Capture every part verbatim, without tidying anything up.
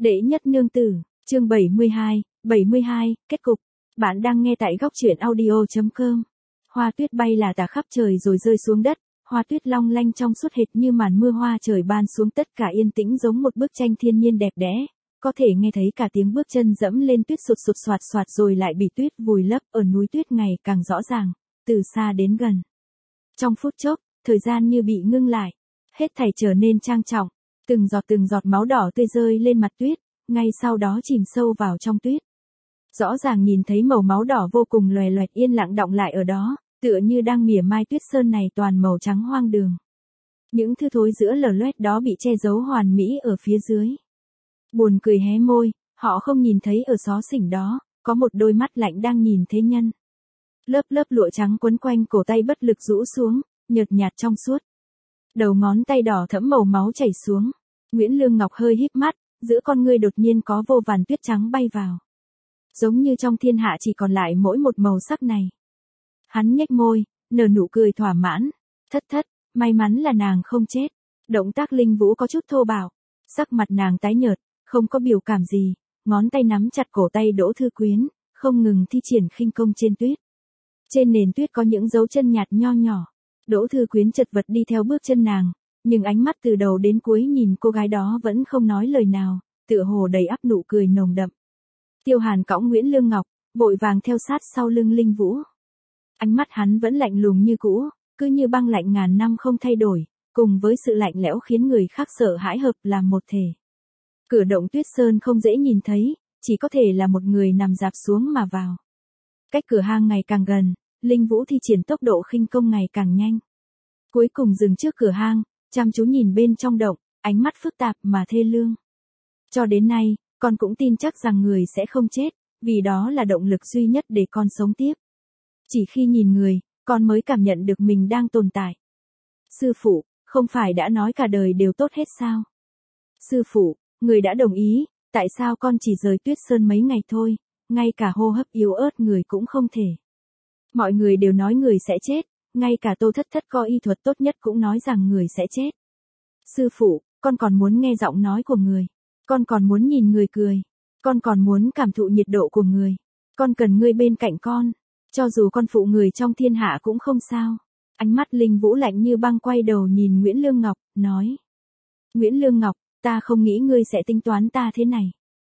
Đệ nhất nương tử, chương bảy mươi hai, bảy mươi hai, kết cục. Bạn đang nghe tại góc truyện audio.com. Hoa tuyết bay là tả khắp trời rồi rơi xuống đất, hoa tuyết long lanh trong suốt hệt như màn mưa hoa trời ban xuống, tất cả yên tĩnh giống một bức tranh thiên nhiên đẹp đẽ. Có thể nghe thấy cả tiếng bước chân dẫm lên tuyết sụt sụt soạt soạt rồi lại bị tuyết vùi lấp ở núi tuyết ngày càng rõ ràng, từ xa đến gần. Trong phút chốc, thời gian như bị ngưng lại, hết thảy trở nên trang trọng, từng giọt từng giọt máu đỏ tươi rơi lên mặt tuyết, ngay sau đó chìm sâu vào trong tuyết. Rõ ràng nhìn thấy màu máu đỏ vô cùng loè loẹt yên lặng đọng lại ở đó, tựa như đang mỉa mai tuyết sơn này toàn màu trắng hoang đường. Những thứ thối giữa lở loét đó bị che giấu hoàn mỹ ở phía dưới. Buồn cười hé môi, họ không nhìn thấy ở xó xỉnh đó, có một đôi mắt lạnh đang nhìn thế nhân. Lớp lớp lụa trắng quấn quanh cổ tay bất lực rũ xuống, nhợt nhạt trong suốt. Đầu ngón tay đỏ thẫm màu máu chảy xuống. Nguyễn Lương Ngọc hơi híp mắt, giữa con ngươi đột nhiên có vô vàn tuyết trắng bay vào. Giống như trong thiên hạ chỉ còn lại mỗi một màu sắc này. Hắn nhếch môi, nở nụ cười thỏa mãn. Thất thất, may mắn là nàng không chết. Động tác Linh Vũ có chút thô bạo. Sắc mặt nàng tái nhợt, không có biểu cảm gì. Ngón tay nắm chặt cổ tay Đỗ Thư Quyến, không ngừng thi triển khinh công trên tuyết. Trên nền tuyết có những dấu chân nhạt nho nhỏ. Đỗ Thư Quyến chật vật đi theo bước chân nàng, nhưng ánh mắt từ đầu đến cuối nhìn cô gái đó vẫn không nói lời nào, tựa hồ đầy ắp nụ cười nồng đậm. Tiêu Hàn cõng Nguyễn Lương Ngọc, vội vàng theo sát sau lưng Linh Vũ. Ánh mắt hắn vẫn lạnh lùng như cũ, cứ như băng lạnh ngàn năm không thay đổi, cùng với sự lạnh lẽo khiến người khác sợ hãi hợp làm một thể. Cửa động tuyết sơn không dễ nhìn thấy, chỉ có thể là một người nằm dạp xuống mà vào. Cách cửa hang ngày càng gần, Linh Vũ thi triển tốc độ khinh công ngày càng nhanh. Cuối cùng dừng trước cửa hang, chăm chú nhìn bên trong động, ánh mắt phức tạp mà thê lương. Cho đến nay, con cũng tin chắc rằng người sẽ không chết, vì đó là động lực duy nhất để con sống tiếp. Chỉ khi nhìn người, con mới cảm nhận được mình đang tồn tại. Sư phụ, không phải đã nói cả đời đều tốt hết sao? Sư phụ, người đã đồng ý, tại sao con chỉ rời tuyết sơn mấy ngày thôi, ngay cả hô hấp yếu ớt người cũng không thể. Mọi người đều nói người sẽ chết, ngay cả Tô Thất Thất có y thuật tốt nhất cũng nói rằng người sẽ chết. Sư phụ, con còn muốn nghe giọng nói của người. Con còn muốn nhìn người cười. Con còn muốn cảm thụ nhiệt độ của người. Con cần ngươi bên cạnh con. Cho dù con phụ người trong thiên hạ cũng không sao. Ánh mắt Linh Vũ lạnh như băng quay đầu nhìn Nguyễn Lương Ngọc, nói. Nguyễn Lương Ngọc, ta không nghĩ ngươi sẽ tính toán ta thế này.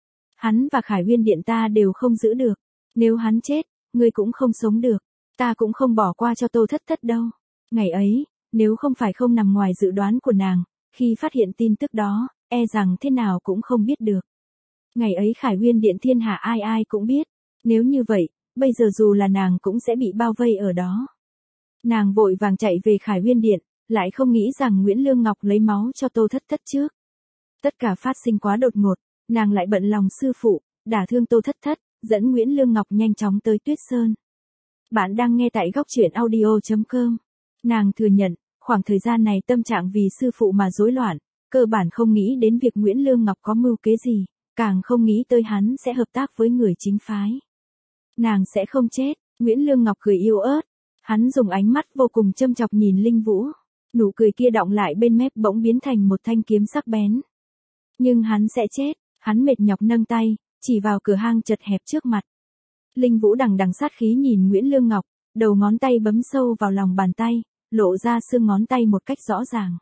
Hắn và Khải Uyên Điện ta đều không giữ được. Nếu hắn chết, ngươi cũng không sống được. Ta cũng không bỏ qua cho Tô Thất Thất đâu. Ngày ấy, nếu không phải không nằm ngoài dự đoán của nàng, khi phát hiện tin tức đó, e rằng thế nào cũng không biết được. Ngày ấy Khải Uyên Điện thiên hạ ai ai cũng biết. Nếu như vậy, bây giờ dù là nàng cũng sẽ bị bao vây ở đó. Nàng vội vàng chạy về Khải Uyên Điện, lại không nghĩ rằng Nguyễn Lương Ngọc lấy máu cho Tô Thất Thất trước. Tất cả phát sinh quá đột ngột, nàng lại bận lòng sư phụ, đả thương Tô Thất Thất, dẫn Nguyễn Lương Ngọc nhanh chóng tới Tuyết Sơn. Bạn đang nghe tại góc truyện audio.com. Nàng thừa nhận, khoảng thời gian này tâm trạng vì sư phụ mà rối loạn, cơ bản không nghĩ đến việc Nguyễn Lương Ngọc có mưu kế gì, càng không nghĩ tới hắn sẽ hợp tác với người chính phái. Nàng sẽ không chết, Nguyễn Lương Ngọc cười yếu ớt, hắn dùng ánh mắt vô cùng châm chọc nhìn Linh Vũ, nụ cười kia đọng lại bên mép bỗng biến thành một thanh kiếm sắc bén. Nhưng hắn sẽ chết, hắn mệt nhọc nâng tay, chỉ vào cửa hang chật hẹp trước mặt. Linh Vũ đằng đằng sát khí nhìn Nguyễn Lương Ngọc, đầu ngón tay bấm sâu vào lòng bàn tay, lộ ra xương ngón tay một cách rõ ràng.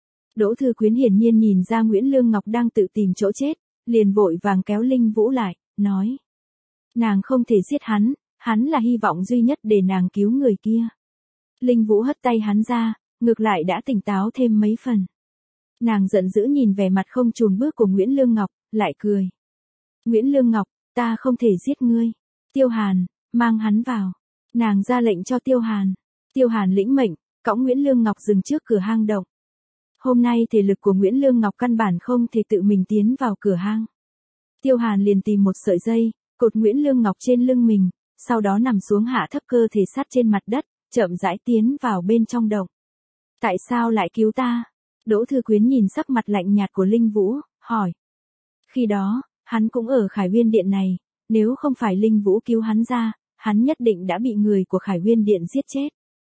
Đỗ Thư Quyến hiển nhiên nhìn ra Nguyễn Lương Ngọc đang tự tìm chỗ chết, liền vội vàng kéo Linh Vũ lại, nói. Nàng không thể giết hắn, hắn là hy vọng duy nhất để nàng cứu người kia. Linh Vũ hất tay hắn ra, ngược lại đã tỉnh táo thêm mấy phần. Nàng giận dữ nhìn vẻ mặt không chùn bước của Nguyễn Lương Ngọc, lại cười. Nguyễn Lương Ngọc, ta không thể giết ngươi. Tiêu Hàn, mang hắn vào. Nàng ra lệnh cho Tiêu Hàn. Tiêu Hàn lĩnh mệnh, cõng Nguyễn Lương Ngọc dừng trước cửa hang động. Hôm nay thể lực của Nguyễn Lương Ngọc căn bản không thể tự mình tiến vào cửa hang. Tiêu Hàn liền tìm một sợi dây, cột Nguyễn Lương Ngọc trên lưng mình, sau đó nằm xuống hạ thấp cơ thể sát trên mặt đất, chậm rãi tiến vào bên trong động. Tại sao lại cứu ta? Đỗ Thư Quyến nhìn sắc mặt lạnh nhạt của Linh Vũ, hỏi. Khi đó, hắn cũng ở Khải Uyên Điện này, nếu không phải Linh Vũ cứu hắn ra, hắn nhất định đã bị người của Khải Uyên Điện giết chết.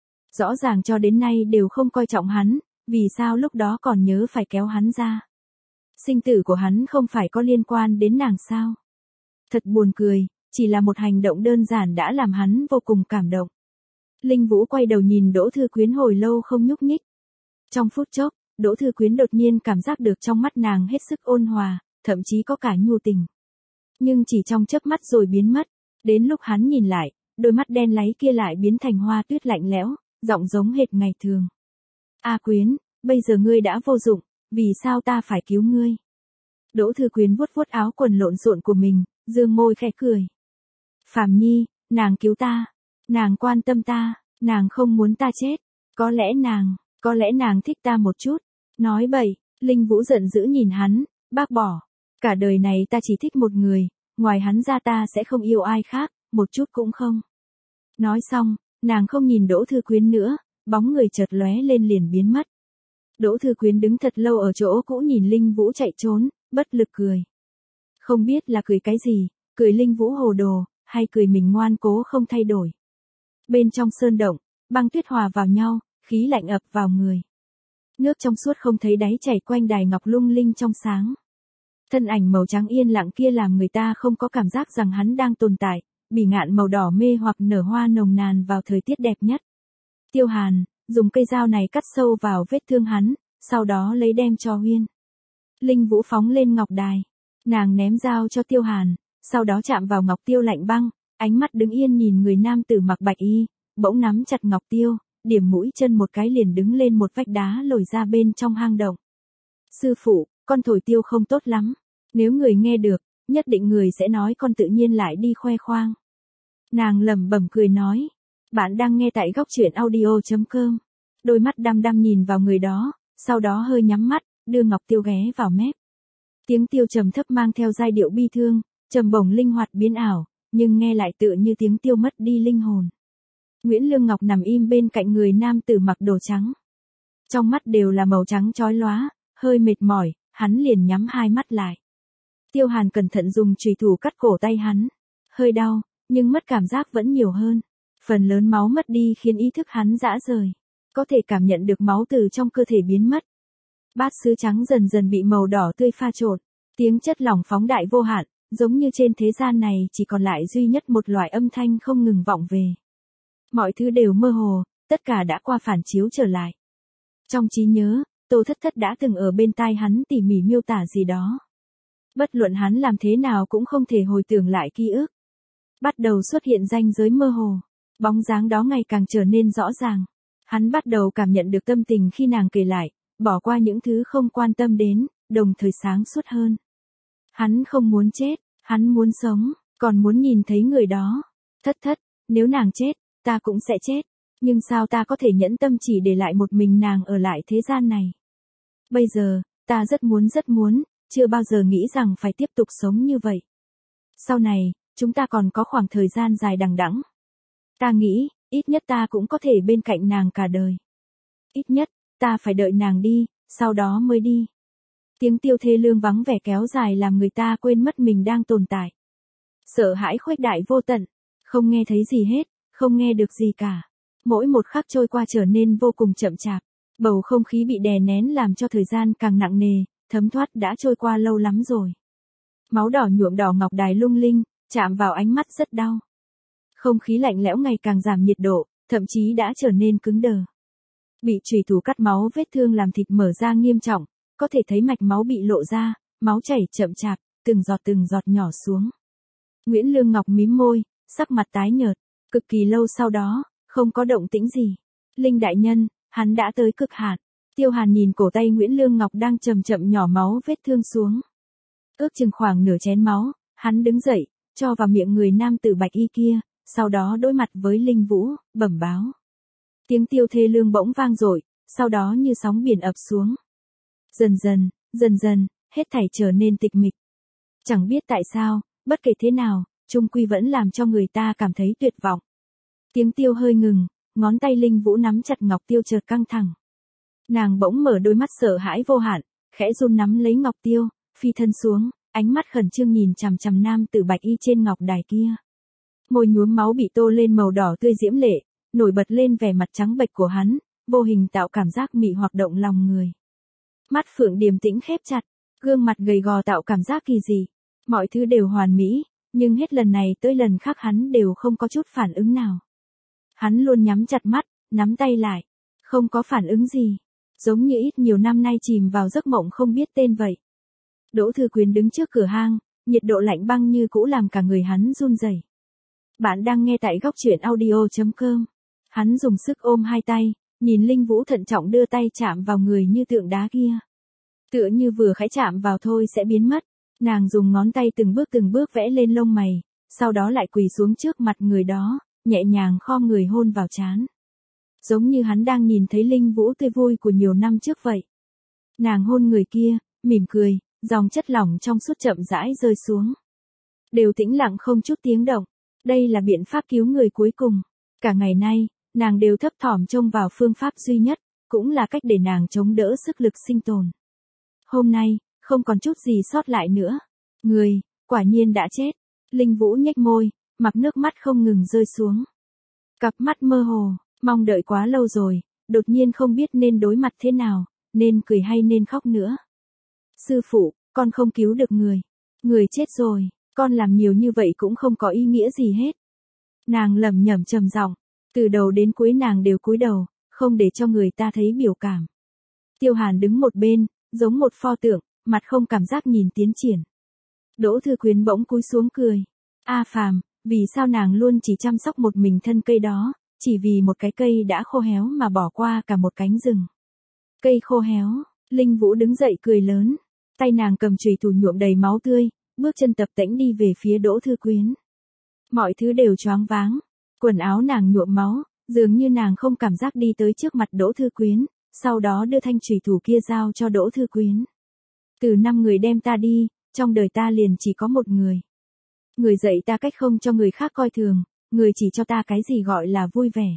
Rõ ràng cho đến nay đều không coi trọng hắn, vì sao lúc đó còn nhớ phải kéo hắn ra. Sinh tử của hắn không phải có liên quan đến nàng sao? Thật buồn cười, chỉ là một hành động đơn giản đã làm hắn vô cùng cảm động. Linh Vũ quay đầu nhìn Đỗ Thư Quyến hồi lâu không nhúc nhích. Trong phút chốc, Đỗ Thư Quyến đột nhiên cảm giác được trong mắt nàng hết sức ôn hòa, thậm chí có cả nhu tình. Nhưng chỉ trong chớp mắt rồi biến mất. Đến lúc hắn nhìn lại, đôi mắt đen láy kia lại biến thành hoa tuyết lạnh lẽo, giọng giống hệt ngày thường. A Quyến, bây giờ ngươi đã vô dụng, vì sao ta phải cứu ngươi? Đỗ Thư Quyến vuốt vuốt áo quần lộn xộn của mình, dương môi khẽ cười. Phàm Nhi, nàng cứu ta, nàng quan tâm ta, nàng không muốn ta chết, có lẽ nàng, có lẽ nàng thích ta một chút. Nói bậy, Linh Vũ giận dữ nhìn hắn, bác bỏ. Cả đời này ta chỉ thích một người, ngoài hắn ra ta sẽ không yêu ai khác, một chút cũng không. Nói xong, nàng không nhìn Đỗ Thư Quyến nữa, bóng người chợt lóe lên liền biến mất. Đỗ Thư Quyến đứng thật lâu ở chỗ cũ nhìn Linh Vũ chạy trốn, bất lực cười. Không biết là cười cái gì, cười Linh Vũ hồ đồ, hay cười mình ngoan cố không thay đổi. Bên trong sơn động, băng tuyết hòa vào nhau, khí lạnh ập vào người. Nước trong suốt không thấy đáy chảy quanh đài ngọc lung linh trong sáng. Thân ảnh màu trắng yên lặng kia làm người ta không có cảm giác rằng hắn đang tồn tại, bỉ ngạn màu đỏ mê hoặc nở hoa nồng nàn vào thời tiết đẹp nhất. Tiêu Hàn, dùng cây dao này cắt sâu vào vết thương hắn, sau đó lấy đem cho Huyên. Linh Vũ phóng lên ngọc đài. Nàng ném dao cho Tiêu Hàn, sau đó chạm vào ngọc tiêu lạnh băng, ánh mắt đứng yên nhìn người nam tử mặc bạch y, bỗng nắm chặt ngọc tiêu, điểm mũi chân một cái liền đứng lên một vách đá lồi ra bên trong hang động. Sư phụ, con thổi tiêu không tốt lắm. Nếu người nghe được, nhất định người sẽ nói con tự nhiên lại đi khoe khoang. Nàng lẩm bẩm cười nói. Bạn đang nghe tại góc truyện audio chấm com. Đôi mắt đăm đăm nhìn vào người đó, sau đó hơi nhắm mắt, đưa ngọc tiêu ghé vào mép. Tiếng tiêu trầm thấp mang theo giai điệu bi thương, trầm bổng linh hoạt biến ảo, nhưng nghe lại tựa như tiếng tiêu mất đi linh hồn. Nguyễn Lương Ngọc nằm im bên cạnh người nam tử mặc đồ trắng. Trong mắt đều là màu trắng chói lóa, hơi mệt mỏi, hắn liền nhắm hai mắt lại. Tiêu Hàn cẩn thận dùng chùy thủ cắt cổ tay hắn. Hơi đau, nhưng mất cảm giác vẫn nhiều hơn. Phần lớn máu mất đi khiến ý thức hắn rã rời. Có thể cảm nhận được máu từ trong cơ thể biến mất. Bát sứ trắng dần dần bị màu đỏ tươi pha trộn. Tiếng chất lỏng phóng đại vô hạn, giống như trên thế gian này chỉ còn lại duy nhất một loại âm thanh không ngừng vọng về. Mọi thứ đều mơ hồ, tất cả đã qua phản chiếu trở lại. Trong trí nhớ, Tô Thất Thất đã từng ở bên tai hắn tỉ mỉ miêu tả gì đó. Bất luận hắn làm thế nào cũng không thể hồi tưởng lại ký ức. Bắt đầu xuất hiện ranh giới mơ hồ. Bóng dáng đó ngày càng trở nên rõ ràng. Hắn bắt đầu cảm nhận được tâm tình khi nàng kể lại, bỏ qua những thứ không quan tâm đến, đồng thời sáng suốt hơn. Hắn không muốn chết, hắn muốn sống, còn muốn nhìn thấy người đó. Thất Thất, nếu nàng chết, ta cũng sẽ chết. Nhưng sao ta có thể nhẫn tâm chỉ để lại một mình nàng ở lại thế gian này? Bây giờ, ta rất muốn rất muốn, chưa bao giờ nghĩ rằng phải tiếp tục sống như vậy. Sau này, chúng ta còn có khoảng thời gian dài đằng đẵng. Ta nghĩ, ít nhất ta cũng có thể bên cạnh nàng cả đời. Ít nhất, ta phải đợi nàng đi, sau đó mới đi. Tiếng tiêu thê lương vắng vẻ kéo dài làm người ta quên mất mình đang tồn tại. Sợ hãi khuếch đại vô tận, không nghe thấy gì hết, không nghe được gì cả. Mỗi một khắc trôi qua trở nên vô cùng chậm chạp. Bầu không khí bị đè nén làm cho thời gian càng nặng nề, thấm thoát đã trôi qua lâu lắm rồi. Máu đỏ nhuộm đỏ ngọc đài lung linh, chạm vào ánh mắt rất đau. Không khí lạnh lẽo ngày càng giảm nhiệt độ, thậm chí đã trở nên cứng đờ. Bị chùy thủ cắt máu vết thương làm thịt mở ra nghiêm trọng, có thể thấy mạch máu bị lộ ra, máu chảy chậm chạp, từng giọt từng giọt nhỏ xuống. Nguyễn Lương Ngọc mím môi, sắc mặt tái nhợt, cực kỳ lâu sau đó, không có động tĩnh gì. Linh đại nhân, hắn đã tới cực hạn. Tiêu Hàn nhìn cổ tay Nguyễn Lương Ngọc đang chậm chậm nhỏ máu vết thương xuống. Ước chừng khoảng nửa chén máu, hắn đứng dậy, cho vào miệng người nam tử bạch y kia, sau đó đối mặt với Linh Vũ, bẩm báo. Tiếng tiêu thê lương bỗng vang dội, sau đó như sóng biển ập xuống. Dần dần, dần dần, hết thảy trở nên tịch mịch. Chẳng biết tại sao, bất kể thế nào, chung quy vẫn làm cho người ta cảm thấy tuyệt vọng. Tiếng tiêu hơi ngừng, ngón tay Linh Vũ nắm chặt ngọc tiêu chợt căng thẳng. Nàng bỗng mở đôi mắt sợ hãi vô hạn, khẽ run nắm lấy ngọc tiêu, phi thân xuống, ánh mắt khẩn trương nhìn chằm chằm nam tử bạch y trên ngọc đài kia. Môi nhuốm máu bị tô lên màu đỏ tươi diễm lệ, nổi bật lên vẻ mặt trắng bệch của hắn, vô hình tạo cảm giác mị hoặc động lòng người. Mắt Phượng điềm tĩnh khép chặt, Gương mặt gầy gò tạo cảm giác kỳ dị. Mọi thứ đều hoàn mỹ, nhưng hết lần này tới lần khác hắn đều không có chút phản ứng nào. Hắn luôn nhắm chặt mắt, nắm tay lại. Không có phản ứng gì. Giống như ít nhiều năm nay chìm vào giấc mộng không biết tên vậy. Đỗ Thư Quyến đứng trước cửa hang, nhiệt độ lạnh băng như cũ làm cả người hắn run rẩy. Bạn đang nghe tại góc truyện audio chấm com. Hắn dùng sức ôm hai tay, nhìn Linh Vũ thận trọng đưa tay chạm vào người như tượng đá kia. Tựa như vừa khẽ chạm vào thôi sẽ biến mất. Nàng dùng ngón tay từng bước từng bước vẽ lên lông mày, sau đó lại quỳ xuống trước mặt người đó, nhẹ nhàng khom người hôn vào trán. Giống như hắn đang nhìn thấy Linh Vũ tươi vui của nhiều năm trước vậy. Nàng hôn người kia, mỉm cười, dòng chất lỏng trong suốt chậm rãi rơi xuống. Đều tĩnh lặng không chút tiếng động. Đây là biện pháp cứu người cuối cùng. Cả ngày nay, nàng đều thấp thỏm trông vào phương pháp duy nhất, cũng là cách để nàng chống đỡ sức lực sinh tồn. Hôm nay, không còn chút gì sót lại nữa. Người, quả nhiên đã chết. Linh Vũ nhếch môi, mặc nước mắt không ngừng rơi xuống. Cặp mắt mơ hồ, mong đợi quá lâu rồi, đột nhiên không biết nên đối mặt thế nào, nên cười hay nên khóc nữa. Sư phụ, con không cứu được người. Người chết rồi, con làm nhiều như vậy cũng không có ý nghĩa gì hết. Nàng lẩm nhẩm trầm giọng, từ đầu đến cuối nàng đều cúi đầu, không để cho người ta thấy biểu cảm. Tiêu Hàn đứng một bên, giống một pho tượng, mặt không cảm giác nhìn tiến triển. Đỗ Thư Quyến bỗng cúi xuống cười. A Phàm, vì sao nàng luôn chỉ chăm sóc một mình thân cây đó, chỉ vì một cái cây đã khô héo mà bỏ qua cả một cánh rừng. Cây khô héo, Linh Vũ đứng dậy cười lớn, tay nàng cầm chùy thủ nhuộm đầy máu tươi, bước chân tập tễnh đi về phía Đỗ Thư Quyến. Mọi thứ đều choáng váng, quần áo nàng nhuộm máu, dường như nàng không cảm giác đi tới trước mặt Đỗ Thư Quyến, sau đó đưa thanh chùy thủ kia giao cho Đỗ Thư Quyến. Từ năm người đem ta đi, trong đời ta liền chỉ có một người. Người dạy ta cách không cho người khác coi thường, người chỉ cho ta cái gì gọi là vui vẻ.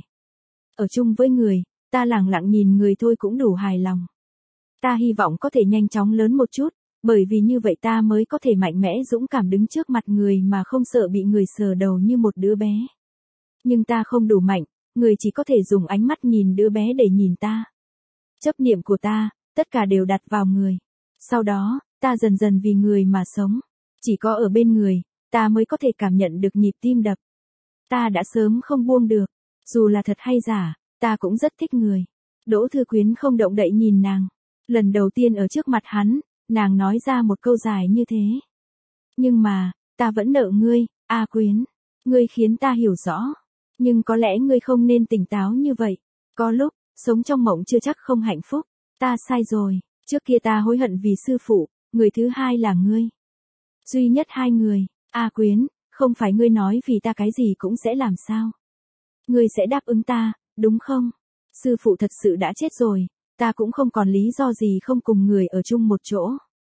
Ở chung với người, ta lẳng lặng nhìn người thôi cũng đủ hài lòng. Ta hy vọng có thể nhanh chóng lớn một chút, bởi vì như vậy ta mới có thể mạnh mẽ dũng cảm đứng trước mặt người mà không sợ bị người sờ đầu như một đứa bé. Nhưng ta không đủ mạnh, người chỉ có thể dùng ánh mắt nhìn đứa bé để nhìn ta. Chấp niệm của ta, tất cả đều đặt vào người. Sau đó, ta dần dần vì người mà sống. Chỉ có ở bên người, ta mới có thể cảm nhận được nhịp tim đập. Ta đã sớm không buông được. Dù là thật hay giả, ta cũng rất thích người. Đỗ Thư Quyến không động đậy nhìn nàng. Lần đầu tiên ở trước mặt hắn, nàng nói ra một câu dài như thế. Nhưng mà, ta vẫn nợ ngươi, A Quyến. Ngươi khiến ta hiểu rõ. Nhưng có lẽ ngươi không nên tỉnh táo như vậy. Có lúc, sống trong mộng chưa chắc không hạnh phúc. Ta sai rồi. Trước kia ta hối hận vì sư phụ, người thứ hai là ngươi. Duy nhất hai người, A Quyến, không phải ngươi nói vì ta cái gì cũng sẽ làm sao. Ngươi sẽ đáp ứng ta, đúng không? Sư phụ thật sự đã chết rồi, ta cũng không còn lý do gì không cùng người ở chung một chỗ.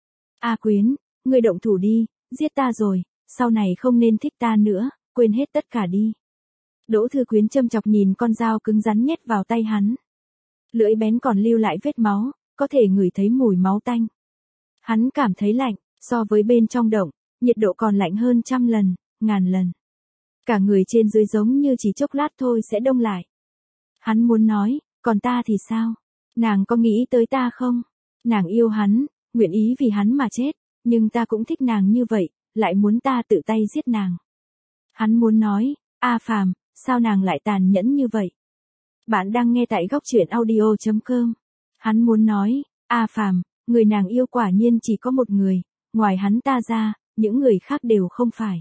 A Quyến, ngươi động thủ đi, giết ta rồi, sau này không nên thích ta nữa, quên hết tất cả đi. Đỗ Thư Quyến châm chọc nhìn con dao cứng rắn nhét vào tay hắn. Lưỡi bén còn lưu lại vết máu, có thể ngửi thấy mùi máu tanh. Hắn cảm thấy lạnh, so với bên trong động, nhiệt độ còn lạnh hơn trăm lần, ngàn lần. Cả người trên dưới giống như chỉ chốc lát thôi sẽ đông lại. Hắn muốn nói, còn ta thì sao? Nàng có nghĩ tới ta không? Nàng yêu hắn, nguyện ý vì hắn mà chết, nhưng ta cũng thích nàng như vậy, lại muốn ta tự tay giết nàng. Hắn muốn nói, A Phàm, sao nàng lại tàn nhẫn như vậy? Bạn đang nghe tại góc truyện audio chấm com. Hắn muốn nói, A Phàm, người nàng yêu quả nhiên chỉ có một người, ngoài hắn ta ra, những người khác đều không phải.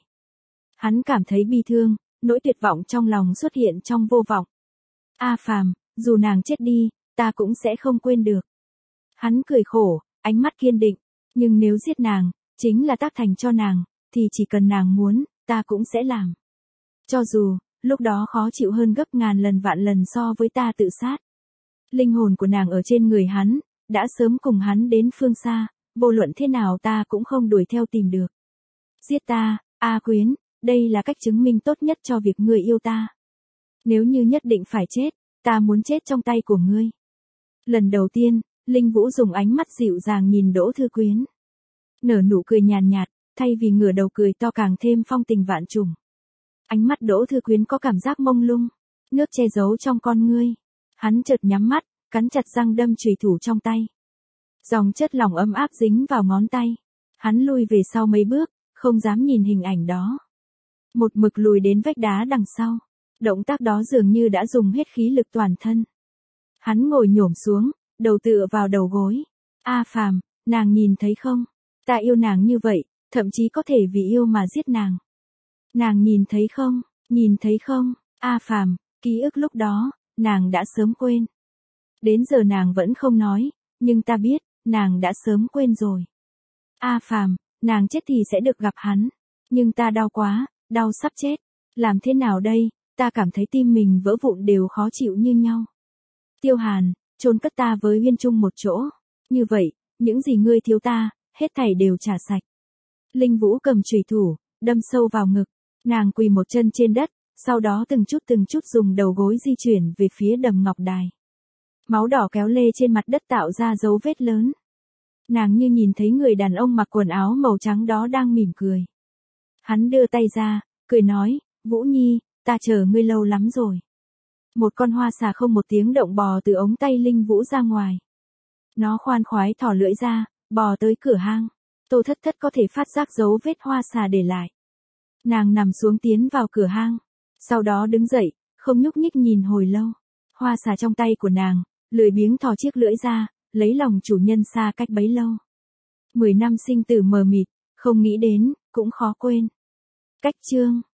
Hắn cảm thấy bi thương, nỗi tuyệt vọng trong lòng xuất hiện trong vô vọng. A Phàm, dù nàng chết đi, ta cũng sẽ không quên được. Hắn cười khổ, ánh mắt kiên định, nhưng nếu giết nàng, chính là tác thành cho nàng, thì chỉ cần nàng muốn, ta cũng sẽ làm. Cho dù, lúc đó khó chịu hơn gấp ngàn lần vạn lần so với ta tự sát. Linh hồn của nàng ở trên người hắn, đã sớm cùng hắn đến phương xa, vô luận thế nào ta cũng không đuổi theo tìm được. Giết ta, A Quyến, đây là cách chứng minh tốt nhất cho việc ngươi yêu ta. Nếu như nhất định phải chết, ta muốn chết trong tay của ngươi. Lần đầu tiên, Linh Vũ dùng ánh mắt dịu dàng nhìn Đỗ Thư Quyến. Nở nụ cười nhàn nhạt, thay vì ngửa đầu cười to càng thêm phong tình vạn trùng. Ánh mắt Đỗ Thư Quyến có cảm giác mông lung, nước che giấu trong con ngươi. Hắn chợt nhắm mắt, cắn chặt răng đâm chùy thủ trong tay. Dòng chất lỏng ấm áp dính vào ngón tay. Hắn lui về sau mấy bước, không dám nhìn hình ảnh đó. Một mực lùi đến vách đá đằng sau. Động tác đó dường như đã dùng hết khí lực toàn thân. Hắn ngồi nhổm xuống, đầu tựa vào đầu gối. A Phàm, nàng nhìn thấy không? Ta yêu nàng như vậy, thậm chí có thể vì yêu mà giết nàng. Nàng nhìn thấy không? Nhìn thấy không? A Phàm, ký ức lúc đó, nàng đã sớm quên. Đến giờ nàng vẫn không nói, nhưng ta biết, nàng đã sớm quên rồi. A Phàm, nàng chết thì sẽ được gặp hắn. Nhưng ta đau quá, đau sắp chết. Làm thế nào đây, ta cảm thấy tim mình vỡ vụn đều khó chịu như nhau. Tiêu Hàn, chôn cất ta với Uyên chung một chỗ. Như vậy, những gì ngươi thiếu ta, hết thảy đều trả sạch. Linh Vũ cầm chùy thủ, đâm sâu vào ngực. Nàng quỳ một chân trên đất, sau đó từng chút từng chút dùng đầu gối di chuyển về phía đầm ngọc đài. Máu đỏ kéo lê trên mặt đất tạo ra dấu vết lớn. Nàng như nhìn thấy người đàn ông mặc quần áo màu trắng đó đang mỉm cười. Hắn đưa tay ra, cười nói, Vũ Nhi, ta chờ ngươi lâu lắm rồi. Một con hoa xà không một tiếng động bò từ ống tay Linh Vũ ra ngoài. Nó khoan khoái thỏ lưỡi ra, bò tới cửa hang. Tô Thất Thất có thể phát giác dấu vết hoa xà để lại. Nàng nằm xuống tiến vào cửa hang. Sau đó đứng dậy, không nhúc nhích nhìn hồi lâu. Hoa xà trong tay của nàng, lười biếng thò chiếc lưỡi ra, lấy lòng chủ nhân xa cách bấy lâu. Mười năm sinh tử mờ mịt, không nghĩ đến, cũng khó quên. Cách chương